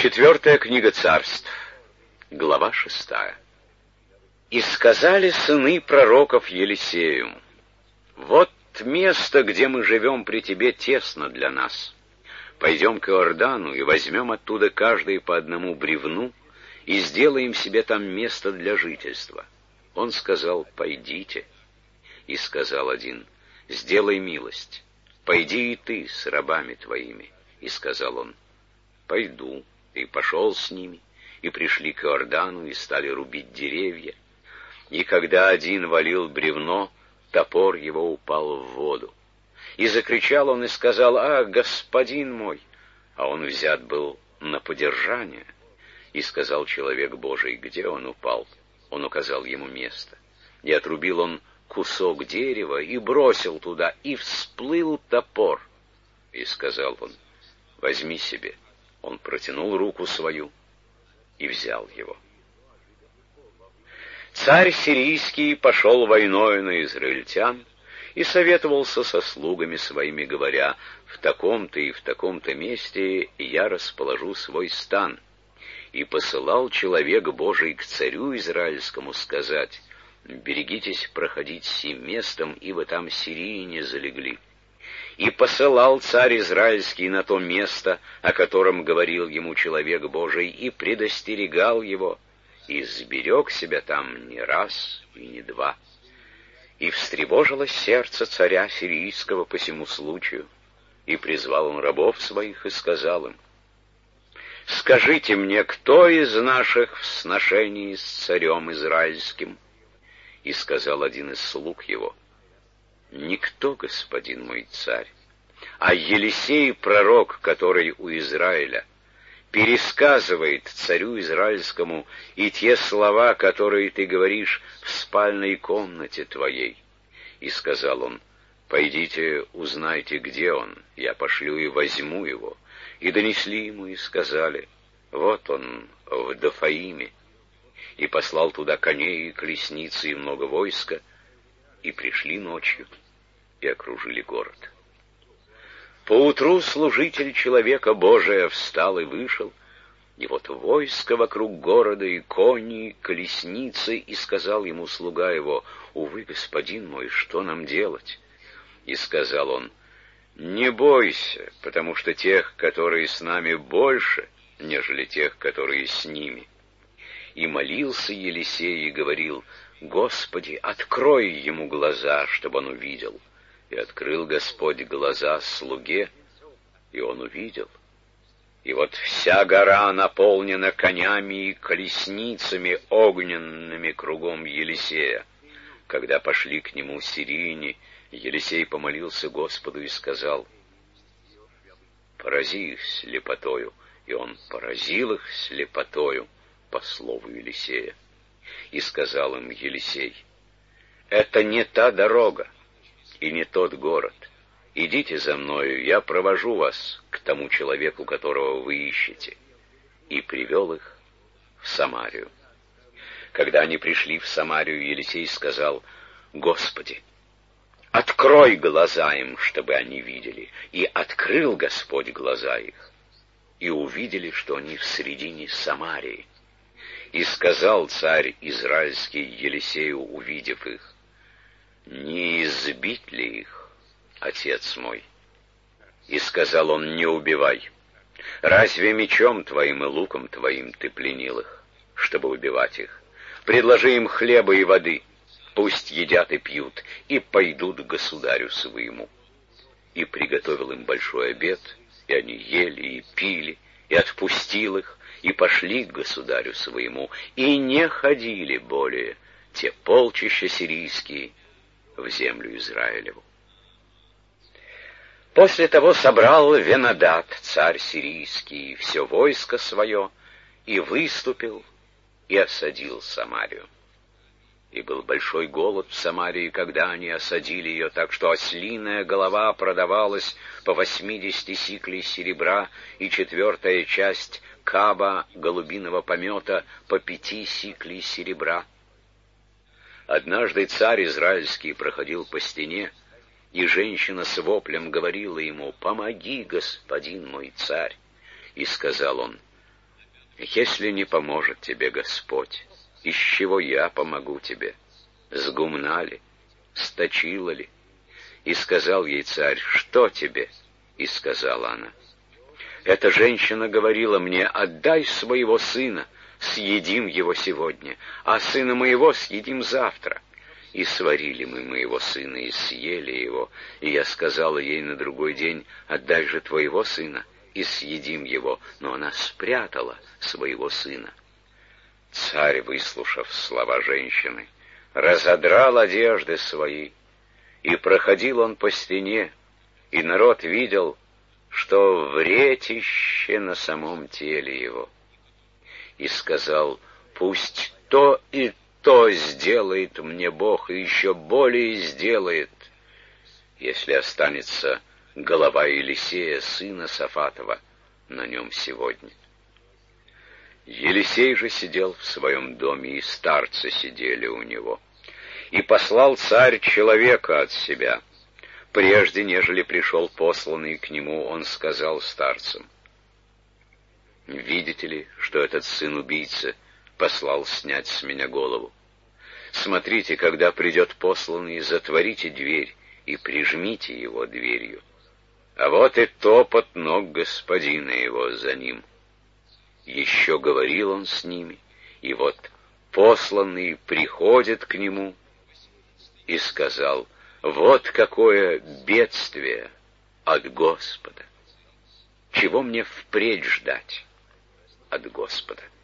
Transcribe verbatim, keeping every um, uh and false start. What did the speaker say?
Четвертая книга Царств, глава шестая. «И сказали сыны пророков Елисею: вот место, где мы живем при тебе, тесно для нас. Пойдем к Иордану и возьмем оттуда каждый по одному бревну и сделаем себе там место для жительства». Он сказал: пойдите. И сказал один: сделай милость, пойди и ты с рабами твоими. И сказал он: пойду. И пошел с ними, и пришли к Иордану, и стали рубить деревья. И когда один валил бревно, топор его упал в воду. И закричал он и сказал: «А, господин мой!» А он взят был на подержание. И сказал человек Божий: где он упал? Он указал ему место. И отрубил он кусок дерева, и бросил туда, и всплыл топор. И сказал он: возьми себе. Он протянул руку свою и взял его. Царь сирийский пошел войною на израильтян и советовался со слугами своими, говоря: в таком-то и в таком-то месте я расположу свой стан. И посылал человек Божий к царю израильскому сказать: берегитесь проходить сим местом, ибо там сирийяне залегли. И посылал царь израильский на то место, о котором говорил ему человек Божий, и предостерегал его, и сберег себя там не раз и не два. И встревожилось сердце царя сирийского по сему случаю, и призвал он рабов своих и сказал им: скажите мне, кто из наших в сношении с царем израильским? И сказал один из слуг его: никто, господин мой царь, а Елисей пророк, который у Израиля, пересказывает царю израильскому и те слова, которые ты говоришь в спальной комнате твоей. И сказал он: пойдите, узнайте, где он, я пошлю и возьму его. И донесли ему и сказали: вот он в Дофаиме. И послал туда коней и колесницы и много войска, и пришли ночью и окружили город. Поутру служитель человека Божия встал и вышел, и вот войско вокруг города, и кони, и колесницы, и сказал ему слуга его: увы, господин мой, что нам делать? И сказал он: не бойся, потому что тех, которые с нами, больше, нежели тех, которые с ними. И молился Елисей и говорил: Господи, открой ему глаза, чтобы он увидел. И открыл Господь глаза слуге, и он увидел. И вот вся гора наполнена конями и колесницами огненными кругом Елисея. Когда пошли к нему сирийяне, Елисей помолился Господу и сказал: порази их слепотою. И он поразил их слепотою по слову Елисея. И сказал им Елисей: это не та дорога и не тот город. Идите за мною, я провожу вас к тому человеку, которого вы ищете. И привел их в Самарию. Когда они пришли в Самарию, Елисей сказал: Господи, открой глаза им, чтобы они видели. И открыл Господь глаза их, и увидели, что они в средине Самарии. И сказал царь израильский Елисею, увидев их: не избить ли их, отец мой? И сказал он: не убивай. Разве мечом твоим и луком твоим ты пленил их, чтобы убивать их? Предложи им хлеба и воды, пусть едят и пьют, и пойдут к государю своему. И приготовил им большой обед, и они ели и пили, и отпустил их, и пошли к государю своему, и не ходили более те полчища сирийские в землю Израилеву. После того собрал Венадад, царь сирийский, все войско свое, и выступил, и осадил Самарию. И был большой голод в Самарии, когда они осадили ее, так что ослиная голова продавалась по восьмидесяти сиклей серебра, и четвертая часть каба голубиного помета по пяти сиклей серебра. Однажды царь израильский проходил по стене, и женщина с воплем говорила ему: «Помоги, господин мой царь!» И сказал он: Если не поможет тебе Господь, из чего я помогу тебе? С гумна ли? С точила ли? И сказал ей царь: что тебе? И сказала она: эта женщина говорила мне: отдай своего сына, съедим его сегодня, а сына моего съедим завтра. И сварили мы моего сына, и съели его. И я сказала ей на другой день: отдай же твоего сына, и съедим его. Но она спрятала своего сына. Царь, выслушав слова женщины, разодрал одежды свои, и проходил он по стене, и народ видел, что вретище на самом теле его. И сказал: пусть то и то сделает мне Бог, и еще более сделает, если останется голова Елисея, сына Сафатова, на нем сегодня. Елисей же сидел в своем доме, и старцы сидели у него. И послал царь человека от себя. Прежде, нежели пришел посланный к нему, он сказал старцам: видите ли, что этот сын убийцы послал снять с меня голову? Смотрите, когда придет посланный, затворите дверь и прижмите его дверью. А вот и топот ног господина его за ним. Еще говорил он с ними, и вот посланный приходит к нему и сказал: вот какое бедствие от Господа! Чего мне впредь ждать от Господа?